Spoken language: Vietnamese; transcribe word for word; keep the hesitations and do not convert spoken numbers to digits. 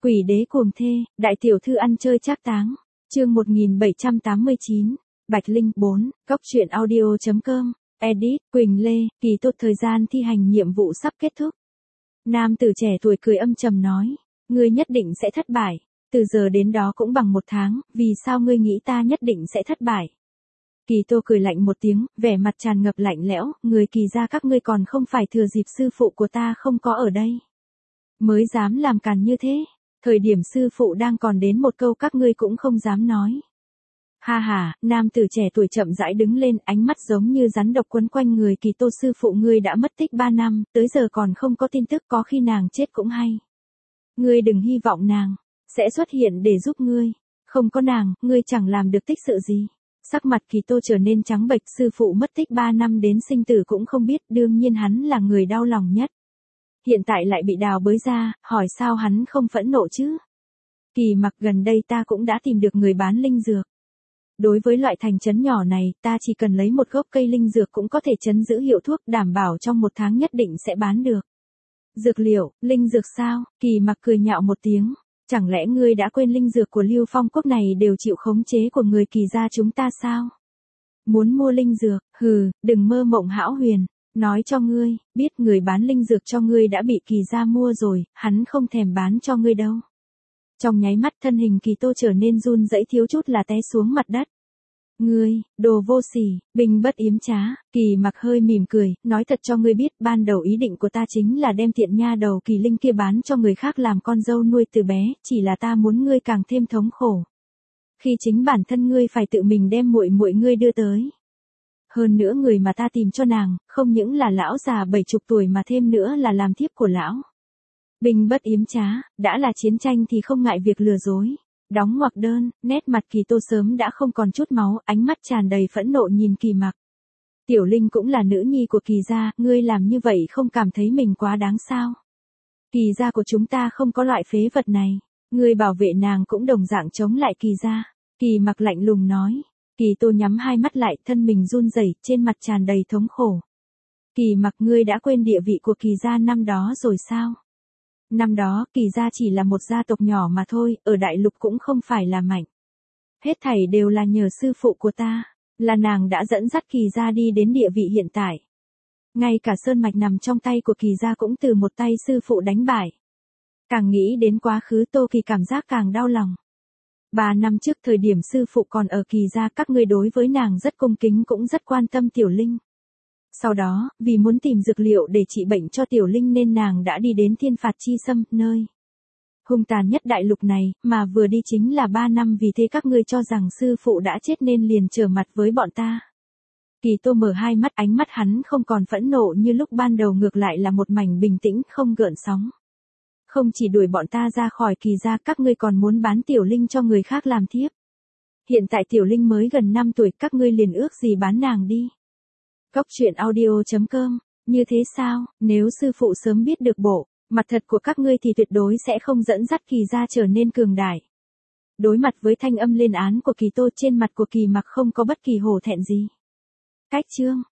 Quỷ đế cuồng thê, đại tiểu thư ăn chơi trác táng. Chương một nghìn bảy trăm tám mươi chín. Bạch Linh bốn, Cốc truyện audio.com. Edit, Quỳnh Lê, Kỳ Tô. Thời gian thi hành nhiệm vụ sắp kết thúc. Nam tử trẻ tuổi cười âm trầm nói, ngươi nhất định sẽ thất bại. Từ giờ đến đó cũng bằng một tháng, vì sao ngươi nghĩ ta nhất định sẽ thất bại? Kỳ Tô cười lạnh một tiếng, vẻ mặt tràn ngập lạnh lẽo, người Kỳ gia các ngươi còn không phải thừa dịp sư phụ của ta không có ở đây, mới dám làm càn như thế. Thời điểm sư phụ đang còn đến một câu các ngươi cũng không dám nói. Ha ha, nam tử trẻ tuổi chậm rãi đứng lên, ánh mắt giống như rắn độc quấn quanh người Kỳ Tô. Sư phụ ngươi đã mất tích ba năm, tới giờ còn không có tin tức, có khi nàng chết cũng hay. Ngươi đừng hy vọng nàng sẽ xuất hiện để giúp ngươi. Không có nàng, ngươi chẳng làm được tích sự gì. Sắc mặt Kỳ Tô trở nên trắng bệch, sư phụ mất tích ba năm đến sinh tử cũng không biết, đương nhiên hắn là người đau lòng nhất. Hiện tại lại bị đào bới ra, hỏi sao hắn không phẫn nộ chứ? Kỳ Mặc, gần đây ta cũng đã tìm được người bán linh dược. Đối với loại thành trấn nhỏ này, ta chỉ cần lấy một gốc cây linh dược cũng có thể trấn giữ hiệu thuốc, đảm bảo trong một tháng nhất định sẽ bán được. Dược liệu, linh dược sao? Kỳ Mặc cười nhạo một tiếng. Chẳng lẽ ngươi đã quên linh dược của Lưu Phong quốc này đều chịu khống chế của người Kỳ gia chúng ta sao? Muốn mua linh dược, hừ, đừng mơ mộng hão huyền. Nói cho ngươi, biết người bán linh dược cho ngươi đã bị Kỳ gia mua rồi, hắn không thèm bán cho ngươi đâu. Trong nháy mắt thân hình Kỳ Tô trở nên run rẩy, thiếu chút là té xuống mặt đất. Ngươi, đồ vô sỉ, Bình Bất yếm trá. Kỳ Mặc hơi mỉm cười, nói thật cho ngươi biết, ban đầu ý định của ta chính là đem tiện nha đầu Kỳ Linh kia bán cho người khác làm con dâu nuôi từ bé, chỉ là ta muốn ngươi càng thêm thống khổ. Khi chính bản thân ngươi phải tự mình đem muội muội ngươi đưa tới. Hơn nữa người mà ta tìm cho nàng, không những là lão già bảy chục tuổi mà thêm nữa là làm thiếp của lão. Bình Bất yếm trá, đã là chiến tranh thì không ngại việc lừa dối. Đóng ngoặc đơn, nét mặt Kỳ Tô sớm đã không còn chút máu, ánh mắt tràn đầy phẫn nộ nhìn Kỳ Mặc. Tiểu Linh cũng là nữ nhi của Kỳ gia, ngươi làm như vậy không cảm thấy mình quá đáng sao? Kỳ gia của chúng ta không có loại phế vật này, ngươi bảo vệ nàng cũng đồng dạng chống lại Kỳ gia. Kỳ Mặc lạnh lùng nói. Kỳ Tô nhắm hai mắt lại, thân mình run rẩy, trên mặt tràn đầy thống khổ. Kỳ Mặc, ngươi đã quên địa vị của Kỳ gia năm đó rồi sao? Năm đó, Kỳ gia chỉ là một gia tộc nhỏ mà thôi, ở đại lục cũng không phải là mạnh. Hết thảy đều là nhờ sư phụ của ta, là nàng đã dẫn dắt Kỳ gia đi đến địa vị hiện tại. Ngay cả sơn mạch nằm trong tay của Kỳ gia cũng từ một tay sư phụ đánh bại. Càng nghĩ đến quá khứ, Tô Kỳ cảm giác càng đau lòng. Ba năm trước thời điểm sư phụ còn ở Kỳ gia, các ngươi đối với nàng rất cung kính, cũng rất quan tâm Tiểu Linh. Sau đó, vì muốn tìm dược liệu để trị bệnh cho Tiểu Linh nên nàng đã đi đến Thiên Phạt Chi Sâm, nơi hung tàn nhất đại lục này, mà vừa đi chính là ba năm, vì thế các ngươi cho rằng sư phụ đã chết nên liền trở mặt với bọn ta. Kỳ Tô mở hai mắt, ánh mắt hắn không còn phẫn nộ như lúc ban đầu, ngược lại là một mảnh bình tĩnh không gợn sóng. Không chỉ đuổi bọn ta ra khỏi Kỳ gia, các ngươi còn muốn bán Tiểu Linh cho người khác làm thiếp. Hiện tại Tiểu Linh mới gần năm tuổi, các ngươi liền ước gì bán nàng đi. Cốc truyện audio.com. Như thế sao? Nếu sư phụ sớm biết được bộ mặt thật của các ngươi thì tuyệt đối sẽ không dẫn dắt Kỳ gia trở nên cường đại. Đối mặt với thanh âm lên án của Kỳ Tô, trên mặt của Kỳ Mặc không có bất kỳ hổ thẹn gì. Cách chương